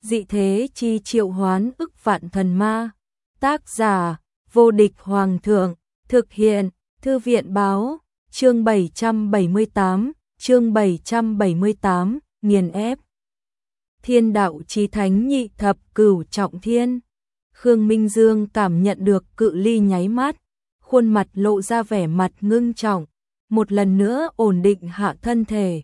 Dị thế chi triệu hoán ức vạn thần ma. Tác giả: Vô địch hoàng thượng. Thực hiện: Thư viện báo. Chương 778, nghiền ép. Thiên đạo chí thánh nhị thập cửu trọng thiên. Khương Minh Dương cảm nhận được cự ly nháy mắt, khuôn mặt lộ ra vẻ mặt ngưng trọng, một lần nữa ổn định hạ thân thể,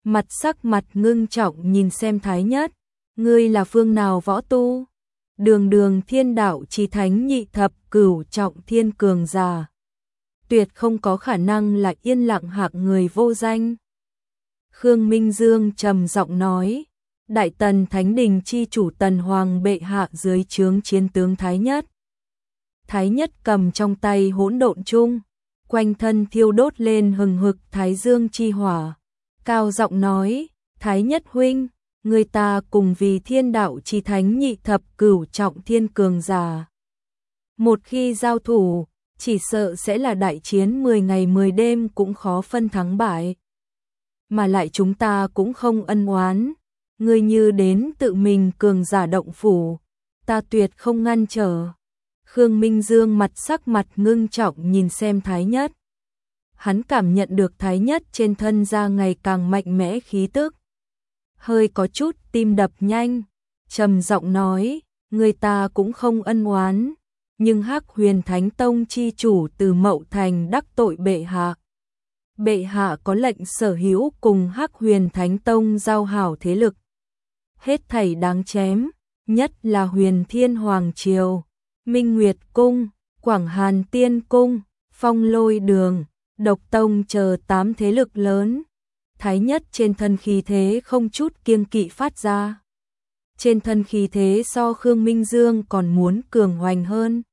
sắc mặt ngưng trọng nhìn xem Thái Nhất, ngươi là phương nào võ tu? Đường thiên đạo chí thánh nhị thập cửu trọng thiên cường giả, tuyệt không có khả năng là yên lặng hạng người vô danh. Khương Minh Dương trầm giọng nói, Đại Tần Thánh Đình chi chủ Tần Hoàng bệ hạ dưới trướng chiến tướng Thái Nhất. Thái Nhất cầm trong tay hỗn độn chung, quanh thân thiêu đốt lên hừng hực thái dương chi hỏa, cao giọng nói, Thái Nhất huynh, người ta cùng vì thiên đạo chí thánh nhị thập cửu trọng thiên cường giả. Một khi giao thủ, chỉ sợ sẽ là đại chiến 10 ngày 10 đêm cũng khó phân thắng bại. Mà lại chúng ta cũng không ân oán, ngươi như đến tự mình cường giả động phủ, ta tuyệt không ngăn trở. Khương Minh Dương sắc mặt ngưng trọng nhìn xem Thái Nhất. Hắn cảm nhận được Thái Nhất trên thân ra ngày càng mạnh mẽ khí tức. Hơi có chút tim đập nhanh, trầm giọng nói, người ta cũng không ân oán, nhưng Hắc Huyền Thánh Tông chi chủ từ Mậu Thành đắc tội bệ hạ. Bệ hạ có lệnh sở hữu cùng Hắc Huyền Thánh Tông giao hảo thế lực. Hết thảy đáng chém, nhất là Huyền Thiên Hoàng Triều, Minh Nguyệt Cung, Quảng Hàn Tiên Cung, Phong Lôi Đường, Độc Tông chờ 8 thế lực lớn. Thái Nhất trên thân khí thế không chút kiêng kỵ phát ra. Trên thân khí thế so Khương Minh Dương còn muốn cường hoành hơn.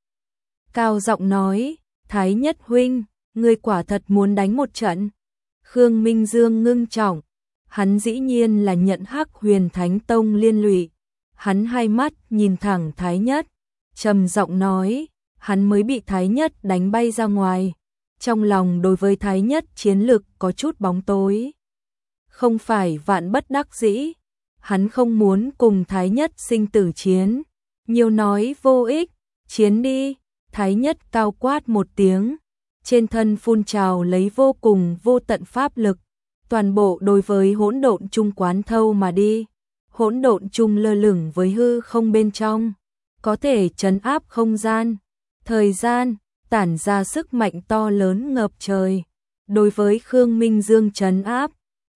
Cao giọng nói, Thái Nhất huynh, ngươi quả thật muốn đánh một trận. Khương Minh Dương ngưng trọng, hắn dĩ nhiên là nhận Hắc Huyền Thánh Tông liên lụy. Hắn hai mắt nhìn thẳng Thái Nhất, trầm giọng nói, hắn mới bị Thái Nhất đánh bay ra ngoài. Trong lòng đối với Thái Nhất chiến lực có chút bóng tối. Không phải vạn bất đắc dĩ, hắn không muốn cùng Thái Nhất sinh tử chiến. Nhiều nói vô ích, chiến đi. Thái Nhất cao quát một tiếng, trên thân phun trào lấy vô cùng vô tận pháp lực, toàn bộ đối với hỗn độn chung quán thâu mà đi. Hỗn độn chung lơ lửng với hư không bên trong, có thể trấn áp không gian, thời gian, tản ra sức mạnh to lớn ngập trời. Đối với Khương Minh Dương trấn áp,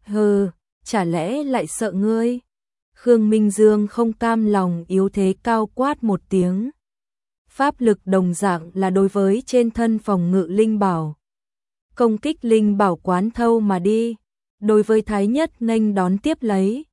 chả lẽ lại sợ ngươi? Khương Minh Dương không cam lòng yếu thế cao quát một tiếng. Pháp lực đồng dạng là đối với trên thân phòng ngự linh bảo. Công kích linh bảo quán thâu mà đi. Đối với Thái Nhất nghênh đón tiếp lấy.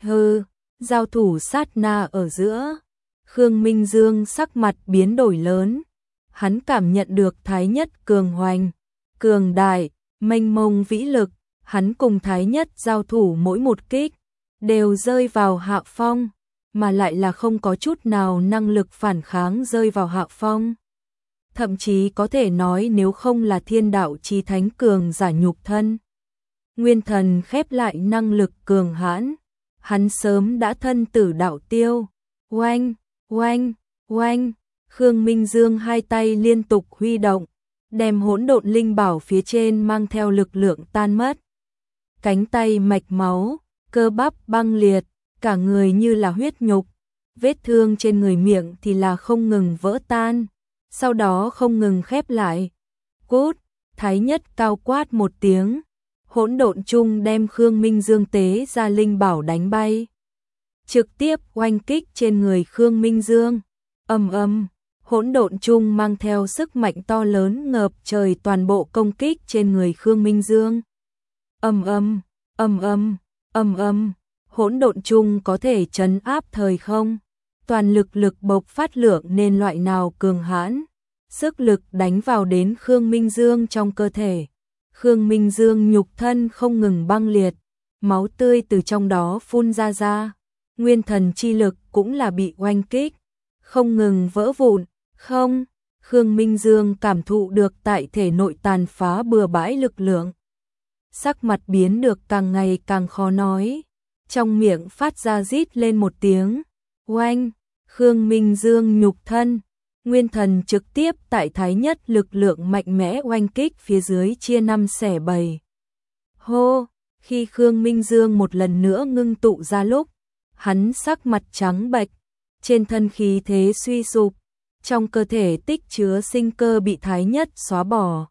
Giao thủ sát na ở giữa. Khương Minh Dương sắc mặt biến đổi lớn. Hắn cảm nhận được Thái Nhất cường hoành, cường đại, mênh mông vĩ lực. Hắn cùng Thái Nhất giao thủ mỗi một kích, đều rơi vào hạ phong, mà lại là không có chút nào năng lực phản kháng rơi vào hạ phong. Thậm chí có thể nói nếu không là thiên đạo chí thánh cường giả nhục thân, nguyên thần khép lại năng lực cường hãn, hắn sớm đã thân tử đạo tiêu. Oanh, oanh, oanh, Khương Minh Dương hai tay liên tục huy động, đem hỗn độn linh bảo phía trên mang theo lực lượng tan mất. Cánh tay mạch máu, cơ bắp băng liệt, cả người như là huyết nhục, vết thương trên người miệng thì là không ngừng vỡ tan, sau đó không ngừng khép lại. Cút, Thái Nhất cao quát một tiếng, hỗn độn chung đem Khương Minh Dương tế ra linh bảo đánh bay. Trực tiếp oanh kích trên người Khương Minh Dương. Hỗn độn chung mang theo sức mạnh to lớn ngập trời toàn bộ công kích trên người Khương Minh Dương. Hỗn độn chung có thể trấn áp thời không, toàn lực bộc phát lượng nên loại nào cường hãn, sức lực đánh vào đến Khương Minh Dương trong cơ thể. Khương Minh Dương nhục thân không ngừng băng liệt, máu tươi từ trong đó phun ra, nguyên thần chi lực cũng là bị oanh kích, không ngừng vỡ vụn. Khương Minh Dương cảm thụ được tại thể nội tàn phá bừa bãi lực lượng. Sắc mặt biến được càng ngày càng khó nói, trong miệng phát ra rít lên một tiếng. oanh, Khương Minh Dương nhục thân, nguyên thần trực tiếp tại thái nhất lực lượng mạnh mẽ oanh kích phía dưới chia năm xẻ bảy. Hô, khi Khương Minh Dương một lần nữa ngưng tụ ra lúc, hắn sắc mặt trắng bệch, trên thân khí thế suy sụp, trong cơ thể tích chứa sinh cơ bị thái nhất xóa bỏ.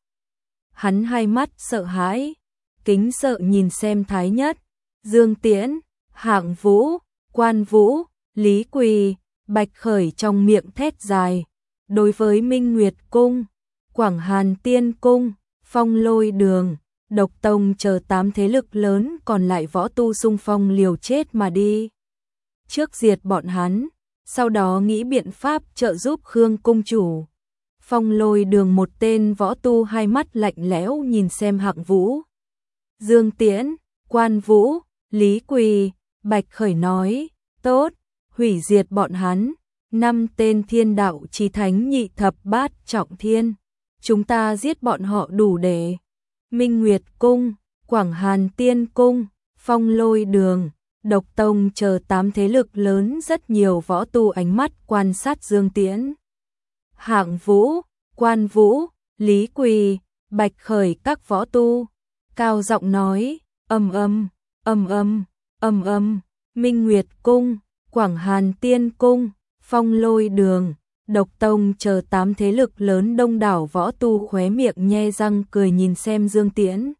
Hắn hai mắt sợ hãi, kính sợ nhìn xem thái nhất, Dương Tiễn, Hạng Vũ, Quan Vũ, Lý Quỳ, Bạch Khởi trong miệng thét dài. Đối với Minh Nguyệt Cung, Quảng Hàn Tiên Cung, Phong Lôi Đường, Độc Tông chờ 8 thế lực lớn còn lại võ tu xung phong liều chết mà đi. Trước diệt bọn hắn, sau đó nghĩ biện pháp trợ giúp Khương Cung chủ. Phong Lôi Đường một tên võ tu hai mắt lạnh lẽo nhìn xem Hạng Vũ, Dương Tiễn, Quan Vũ, Lý Quỳ, Bạch Khởi nói, tốt, hủy diệt bọn hắn. 5 tên thiên đạo chí thánh nhị thập bát trọng thiên, chúng ta giết bọn họ đủ để. Minh Nguyệt Cung, Quảng Hàn Tiên Cung, Phong Lôi Đường, Độc Tông chờ 8 thế lực lớn rất nhiều võ tu ánh mắt quan sát Dương Tiễn. Hạng Vũ, Quan Vũ, Lý Quỳ, Bạch Khởi các võ tu, cao giọng nói, ầm ầm, ầm ầm, ầm ầm, Minh Nguyệt Cung, Quảng Hàn Tiên Cung, Phong Lôi Đường, Độc Tông chờ 8 thế lực lớn đông đảo võ tu khóe miệng nhe răng cười nhìn xem Dương Tiễn.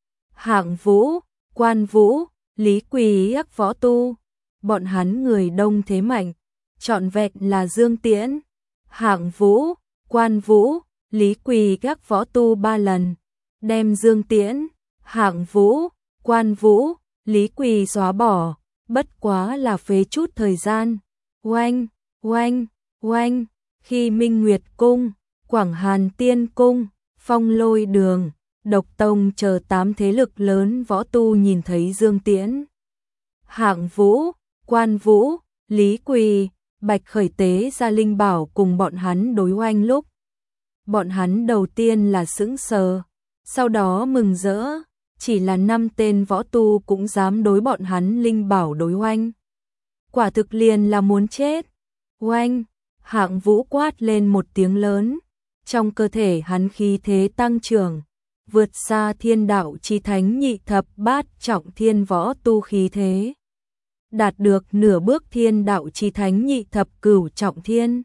Hạng Vũ, Quan Vũ, Lý Quỳ các võ tu, bọn hắn người đông thế mạnh, trọn vẹn là Dương Tiễn, Hạng Vũ, Quan Vũ, Lý Quỳ các võ tu 3 lần, đem Dương Tiễn, Hạng Vũ, Quan Vũ, Lý Quỳ xóa bỏ, bất quá là phế chút thời gian. Oanh, oanh, oanh, khi Minh Nguyệt Cung, Quảng Hàn Tiên Cung, Phong Lôi Đường, Độc Tông chờ 8 thế lực lớn võ tu nhìn thấy Dương Tiễn, Hạng Vũ, Quan Vũ, Lý Quỳ, Bạch Khởi tế ra linh bảo cùng bọn hắn đối oanh lúc. Bọn hắn đầu tiên là sững sờ, sau đó mừng rỡ, chỉ là 5 tên võ tu cũng dám đối bọn hắn linh bảo đối oanh. Quả thực liền là muốn chết. Oanh, Hạng Vũ quát lên một tiếng lớn, trong cơ thể hắn khí thế tăng trưởng, vượt xa thiên đạo chí thánh nhị thập bát trọng thiên võ tu khí thế. Đạt được nửa bước thiên đạo chí thánh nhị thập cửu trọng thiên.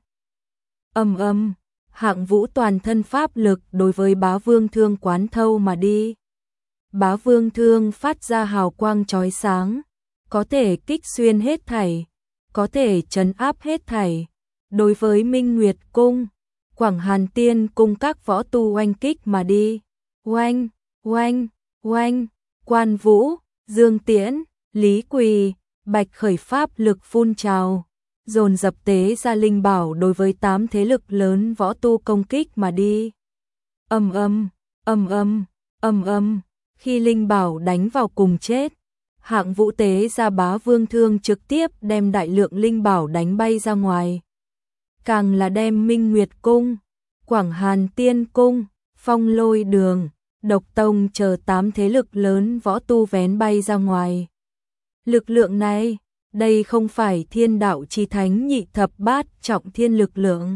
Ầm ầm, Hạng Vũ toàn thân pháp lực đối với Bá Vương Thương quán thâu mà đi. Bá Vương Thương phát ra hào quang chói sáng, có thể kích xuyên hết thảy, có thể trấn áp hết thảy. Đối với Minh Nguyệt Cung, Quảng Hàn Tiên Cung các võ tu oanh kích mà đi. Oanh, oanh, oanh, Quan Vũ, Dương Tiễn, Lý Quỳ, Bạch Khởi pháp lực phun trào, dồn dập tế ra linh bảo đối với 8 thế lực lớn võ tu công kích mà đi. Ầm ầm, ầm ầm, ầm ầm, khi linh bảo đánh vào cùng chết, Hạng Vũ tế ra Bá Vương Thương trực tiếp đem đại lượng linh bảo đánh bay ra ngoài. Càng là đem Minh Nguyệt Cung, Quảng Hàn Tiên Cung, Phong Lôi Đường, Độc Tông chờ 8 thế lực lớn võ tu vén bay ra ngoài. Lực lượng này, đây không phải thiên đạo chí thánh nhị thập bát trọng thiên lực lượng.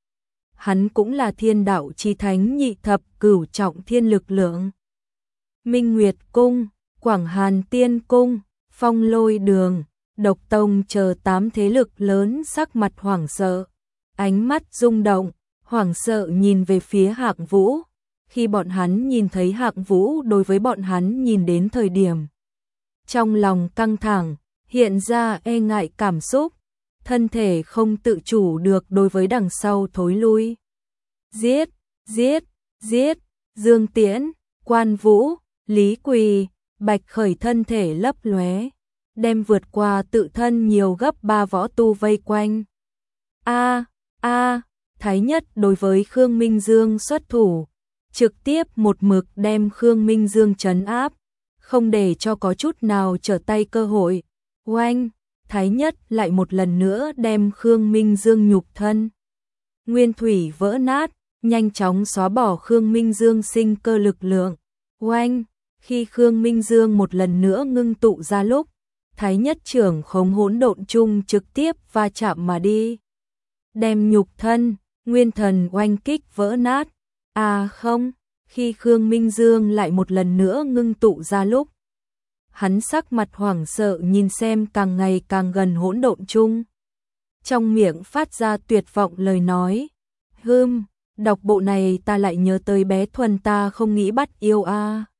Hắn cũng là thiên đạo chí thánh nhị thập cửu trọng thiên lực lượng. Minh Nguyệt Cung, Quảng Hàn Tiên Cung, Phong Lôi Đường, Độc Tông chờ 8 thế lực lớn sắc mặt hoảng sợ, ánh mắt rung động, hoảng sợ nhìn về phía Hạng Vũ. Khi bọn hắn nhìn thấy Hạng Vũ đối với bọn hắn nhìn đến thời điểm, trong lòng căng thẳng, hiện ra e ngại cảm xúc, thân thể không tự chủ được đối với đằng sau thối lui. Giết, giết, giết, Dương Tiễn, Quan Vũ, Lý Quỳ, Bạch Khởi thân thể lấp lóe, đem vượt qua tự thân nhiều gấp 3 võ tu vây quanh. Thái nhất đối với Khương Minh Dương xuất thủ, trực tiếp một mực đem Khương Minh Dương trấn áp, không để cho có chút nào trở tay cơ hội. Oanh, Thái nhất lại một lần nữa đem Khương Minh Dương nhục thân nguyên thủy vỡ nát, nhanh chóng xóa bỏ Khương Minh Dương sinh cơ lực lượng. Oanh, khi Khương Minh Dương một lần nữa ngưng tụ ra lúc, Thái nhất trưởng khống hỗn độn chung trực tiếp va chạm mà đi. Đem nhục thân, nguyên thần oanh kích vỡ nát. À không, khi Khương Minh Dương lại một lần nữa ngưng tụ ra lúc. Hắn sắc mặt hoảng sợ nhìn xem càng ngày càng gần hỗn độn chung. Trong miệng phát ra tuyệt vọng lời nói. Đọc bộ này ta lại nhớ tới bé Thuần ta không nghĩ bắt yêu a.